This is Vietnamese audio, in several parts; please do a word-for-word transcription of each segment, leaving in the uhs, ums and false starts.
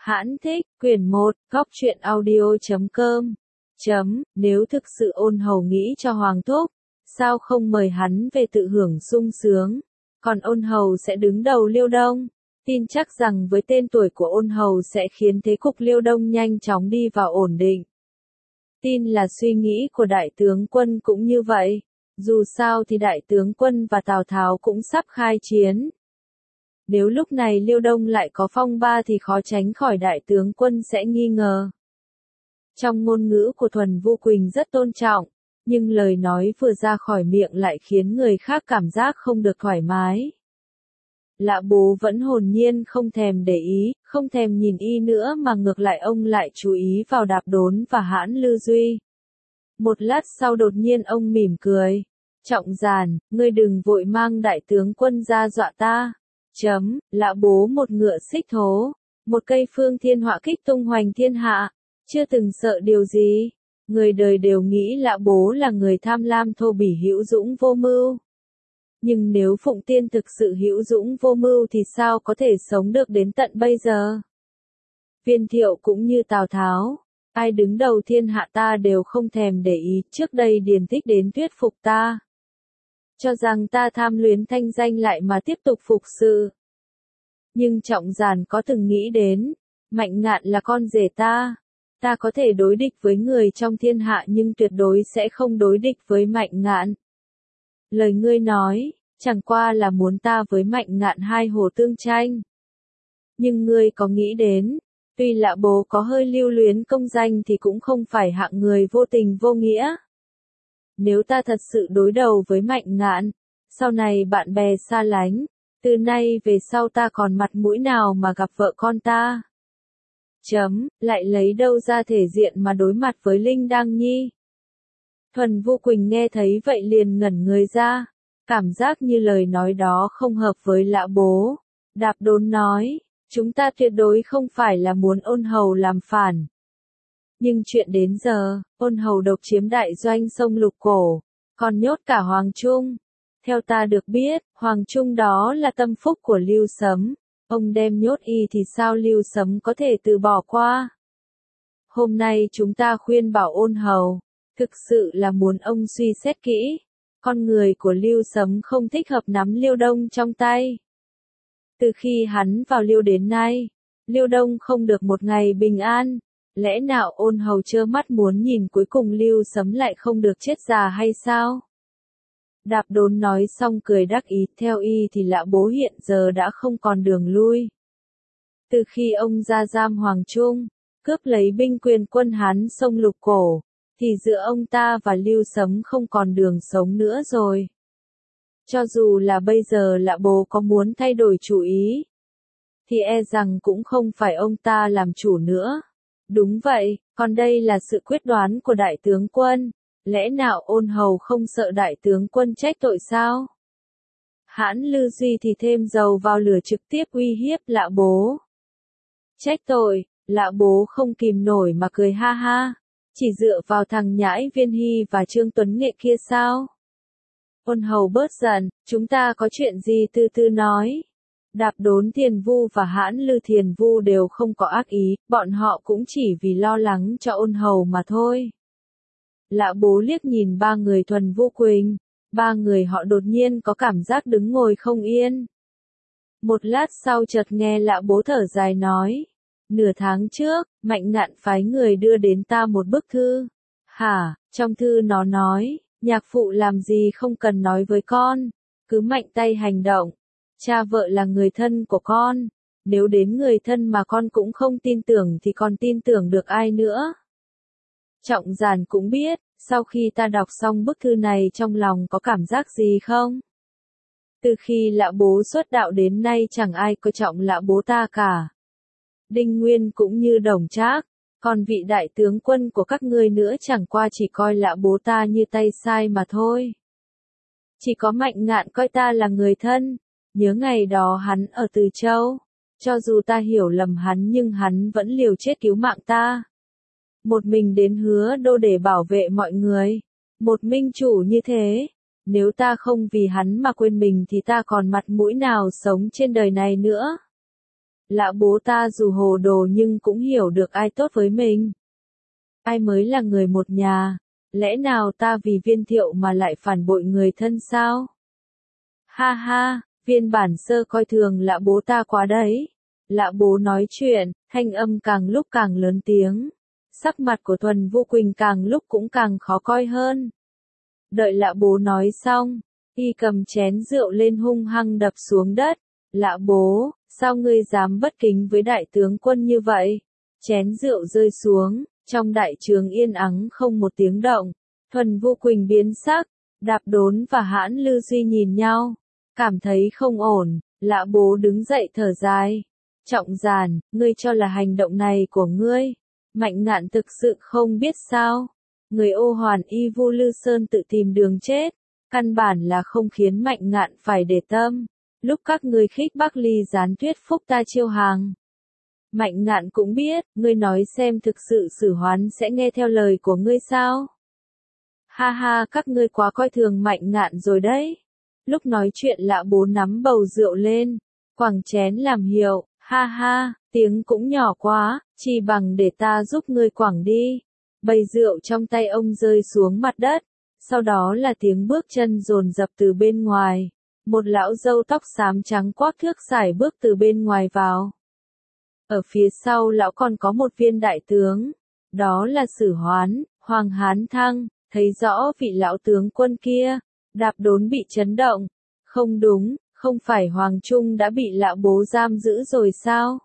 Hãn thích, quyển một, góc truyện audio chấm com. Chấm, nếu thực sự Ôn Hầu nghĩ cho Hoàng Thúc, sao không mời hắn về tự hưởng sung sướng, còn Ôn Hầu sẽ đứng đầu Liêu Đông. Tin chắc rằng với tên tuổi của Ôn Hầu sẽ khiến thế cục Liêu Đông nhanh chóng đi vào ổn định. Tin là suy nghĩ của đại tướng quân cũng như vậy, dù sao thì đại tướng quân và Tào Tháo cũng sắp khai chiến. Nếu lúc này Liêu Đông lại có phong ba thì khó tránh khỏi đại tướng quân sẽ nghi ngờ. Trong ngôn ngữ của Thuần Vu Quỳnh rất tôn trọng, nhưng lời nói vừa ra khỏi miệng lại khiến người khác cảm giác không được thoải mái. Lã Bố vẫn hồn nhiên không thèm để ý, không thèm nhìn y nữa mà ngược lại ông lại chú ý vào Đạp Đốn và Hãn Lư Duy. Một lát sau đột nhiên ông mỉm cười. Trọng Giàn, ngươi đừng vội mang đại tướng quân ra dọa ta. Chấm, Lã Bố một ngựa xích thố, một cây phương thiên họa kích tung hoành thiên hạ, chưa từng sợ điều gì. Người đời đều nghĩ Lã Bố là người tham lam thô bỉ hữu dũng vô mưu. Nhưng nếu Phụng Tiên thực sự hữu dũng vô mưu thì sao có thể sống được đến tận bây giờ? Viên Thiệu cũng như Tào Tháo, ai đứng đầu thiên hạ ta đều không thèm để ý, trước đây Điền Tích đến thuyết phục ta. Cho rằng ta tham luyến thanh danh lại mà tiếp tục phục sự. Nhưng Trọng Giàn có từng nghĩ đến, Mạnh Ngạn là con rể ta, ta có thể đối địch với người trong thiên hạ nhưng tuyệt đối sẽ không đối địch với Mạnh Ngạn. Lời ngươi nói, chẳng qua là muốn ta với Mạnh Ngạn hai hồ tương tranh. Nhưng ngươi có nghĩ đến, tuy Lã Bố có hơi lưu luyến công danh thì cũng không phải hạng người vô tình vô nghĩa. Nếu ta thật sự đối đầu với Mạnh Ngạn, sau này bạn bè xa lánh, từ nay về sau ta còn mặt mũi nào mà gặp vợ con ta? Chấm, lại lấy đâu ra thể diện mà đối mặt với Linh Đăng Nhi? Thuần Vu Quỳnh nghe thấy vậy liền ngẩn người ra, cảm giác như lời nói đó không hợp với Lã Bố. Đạp Đốn nói, chúng ta tuyệt đối không phải là muốn Ôn Hầu làm phản. Nhưng chuyện đến giờ, Ôn Hầu độc chiếm đại doanh sông Lục Cổ, còn nhốt cả Hoàng Trung. Theo ta được biết, Hoàng Trung đó là tâm phúc của Lưu Sấm, ông đem nhốt y thì sao Lưu Sấm có thể từ bỏ qua? Hôm nay chúng ta khuyên bảo Ôn Hầu, thực sự là muốn ông suy xét kỹ, con người của Lưu Sấm không thích hợp nắm Liêu Đông trong tay. Từ khi hắn vào Liêu đến nay, Liêu Đông không được một ngày bình an. Lẽ nào Ôn Hầu trơ mắt muốn nhìn cuối cùng Lưu Sấm lại không được chết già hay sao? Đạp Đốn nói xong cười đắc ý, theo y thì Lã Bố hiện giờ đã không còn đường lui. Từ khi ông ra giam Hoàng Trung, cướp lấy binh quyền quân Hán sông Lục Cổ, thì giữa ông ta và Lưu Sấm không còn đường sống nữa rồi. Cho dù là bây giờ Lã Bố có muốn thay đổi chủ ý, thì e rằng cũng không phải ông ta làm chủ nữa. Đúng vậy, còn đây là sự quyết đoán của đại tướng quân, lẽ nào Ôn Hầu không sợ đại tướng quân trách tội sao? Hãn Lư Duy thì thêm dầu vào lửa trực tiếp uy hiếp Lã Bố. Trách tội, Lã Bố không kìm nổi mà cười ha ha, chỉ dựa vào thằng nhãi Viên Hy và Trương Tuấn Nghệ kia sao? Ôn Hầu bớt giận, chúng ta có chuyện gì từ từ nói. Đạp Đốn Thiền Vu và Hãn Lư Thiền Vu đều không có ác ý, bọn họ cũng chỉ vì lo lắng cho Ôn Hầu mà thôi. Lã Bố liếc nhìn ba người Thuần Vu Quỳnh, ba người họ đột nhiên có cảm giác đứng ngồi không yên. Một lát sau chợt nghe Lã Bố thở dài nói, nửa tháng trước, Mạnh Ngạn phái người đưa đến ta một bức thư. Hả, trong thư nó nói, nhạc phụ làm gì không cần nói với con, cứ mạnh tay hành động. Cha vợ là người thân của con, nếu đến người thân mà con cũng không tin tưởng thì còn tin tưởng được ai nữa. Trọng Giàn cũng biết, sau khi ta đọc xong bức thư này trong lòng có cảm giác gì không? Từ khi Lã Bố xuất đạo đến nay chẳng ai coi trọng Lã Bố ta cả. Đinh Nguyên cũng như Đồng Trác, còn vị đại tướng quân của các ngươi nữa chẳng qua chỉ coi Lã Bố ta như tay sai mà thôi. Chỉ có Mạnh Ngạn coi ta là người thân. Nhớ ngày đó hắn ở Từ Châu, cho dù ta hiểu lầm hắn nhưng hắn vẫn liều chết cứu mạng ta. Một mình đến Hứa Đô để bảo vệ mọi người. Một minh chủ như thế, nếu ta không vì hắn mà quên mình thì ta còn mặt mũi nào sống trên đời này nữa. Lã bố ta dù hồ đồ nhưng cũng hiểu được ai tốt với mình. Ai mới là người một nhà, lẽ nào ta vì Viên Thiệu mà lại phản bội người thân sao? Ha ha, Viên bản sơ coi thường Lã bố ta quá đấy. Lã bố nói chuyện, thanh âm càng lúc càng lớn tiếng. Sắc mặt của Thuần Vô Quỳnh càng lúc cũng càng khó coi hơn. Đợi Lã bố nói xong, y cầm chén rượu lên hung hăng đập xuống đất. Lã bố, sao ngươi dám bất kính với đại tướng quân như vậy? Chén rượu rơi xuống, trong đại trướng yên ắng không một tiếng động. Thuần Vô Quỳnh biến sắc, Đạp Đốn và Hãn Lư Duy nhìn nhau, cảm thấy không ổn. Lã bố đứng dậy thở dài. Trọng Giản, ngươi cho là hành động này của ngươi, Mạnh Ngạn thực sự không biết sao? Người ô hoàn y Vu Lư Sơn tự tìm đường chết, căn bản là không khiến Mạnh Ngạn phải để tâm. Lúc các ngươi khích Bắc Ly gián thuyết phúc ta chiêu hàng, Mạnh Ngạn cũng biết, ngươi nói xem thực sự Sử Hoán sẽ nghe theo lời của ngươi sao? Ha ha, các ngươi quá coi thường Mạnh Ngạn rồi đấy. Lúc nói chuyện Lã bố nắm bầu rượu lên, quẳng chén làm hiệu, ha ha, tiếng cũng nhỏ quá, chỉ bằng để ta giúp ngươi quẳng đi. Bầy rượu trong tay ông rơi xuống mặt đất, sau đó là tiếng bước chân dồn dập từ bên ngoài. Một lão râu tóc xám trắng quắc thước sải bước từ bên ngoài vào. Ở phía sau lão còn có một viên đại tướng, đó là Sử Hoán, Hoàng Hán Thăng. Thấy rõ vị lão tướng quân kia, Đạp Đốn bị chấn động. Không đúng, không phải Hoàng Trung đã bị Lã bố giam giữ rồi sao?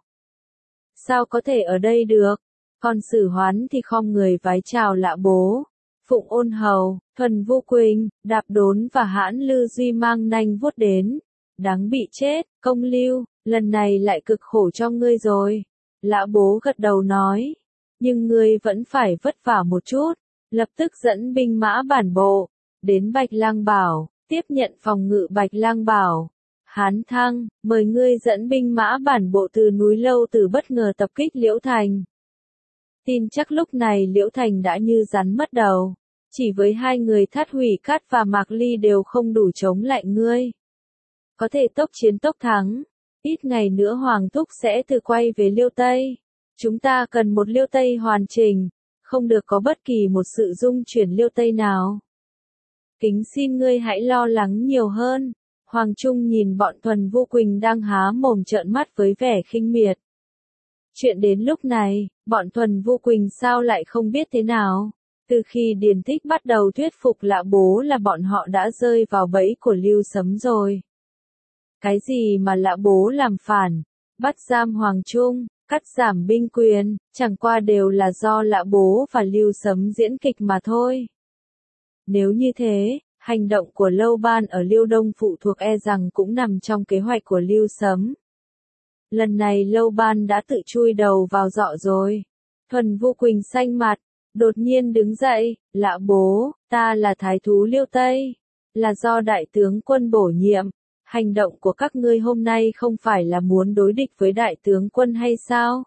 Sao có thể ở đây được? Còn Sử Hoán thì khom người vái chào Lã bố. Phụng Ôn Hầu, Thuần Vô Quỳnh, Đạp Đốn và Hãn Lư Duy mang nanh vuốt đến. Đáng bị chết, Công Lưu, lần này lại cực khổ cho ngươi rồi. Lã bố gật đầu nói, nhưng ngươi vẫn phải vất vả một chút. Lập tức dẫn binh mã bản bộ, đến Bạch Lang Bảo, tiếp nhận phòng ngự Bạch Lang Bảo. Hán Thăng, mời ngươi dẫn binh mã bản bộ từ núi Lâu Từ bất ngờ tập kích Liễu Thành. Tin chắc lúc này Liễu Thành đã như rắn mất đầu, chỉ với hai người Thát Hủy Cát và Mạc Ly đều không đủ chống lại ngươi. Có thể tốc chiến tốc thắng, ít ngày nữa Hoàng Thúc sẽ từ quay về Liêu Tây. Chúng ta cần một Liêu Tây hoàn chỉnh. Không được có bất kỳ một sự dung chuyển Liêu Tây nào. Kính xin ngươi hãy lo lắng nhiều hơn. Hoàng Trung nhìn bọn Thuần Vô Quỳnh đang há mồm trợn mắt với vẻ khinh miệt. Chuyện đến lúc này, bọn Thuần Vô Quỳnh sao lại không biết thế nào? Từ khi Điền Thích bắt đầu thuyết phục Lã bố là bọn họ đã rơi vào bẫy của Lưu Sấm rồi. Cái gì mà Lã bố làm phản, bắt giam Hoàng Trung, cắt giảm binh quyền, chẳng qua đều là do Lã bố và Lưu Sấm diễn kịch mà thôi. Nếu như thế, hành động của Lâu Ban ở Liêu Đông phụ thuộc e rằng cũng nằm trong kế hoạch của Lưu Sấm. Lần này Lâu Ban đã tự chui đầu vào giọ rồi. Thuần Vô Quỳnh xanh mặt, đột nhiên đứng dậy, Lã bố, ta là thái thú Liêu Tây, là do đại tướng quân bổ nhiệm. Hành động của các ngươi hôm nay không phải là muốn đối địch với đại tướng quân hay sao?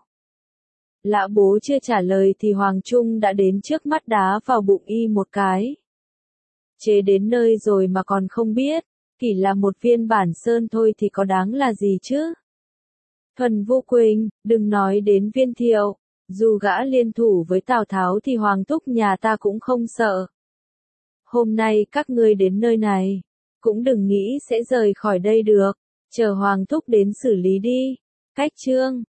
Lã bố chưa trả lời thì Hoàng Trung đã đến trước mắt đá vào bụng y một cái. Chế đến nơi rồi mà còn không biết, chỉ là một viên bản sơn thôi thì có đáng là gì chứ? Thuần Vô Quỳnh, đừng nói đến Viên Thiệu, dù gã liên thủ với Tào Tháo thì Hoàng Thúc nhà ta cũng không sợ. Hôm nay các ngươi đến nơi này, cũng đừng nghĩ sẽ rời khỏi đây được, chờ Hoàng Thúc đến xử lý đi. Cách chương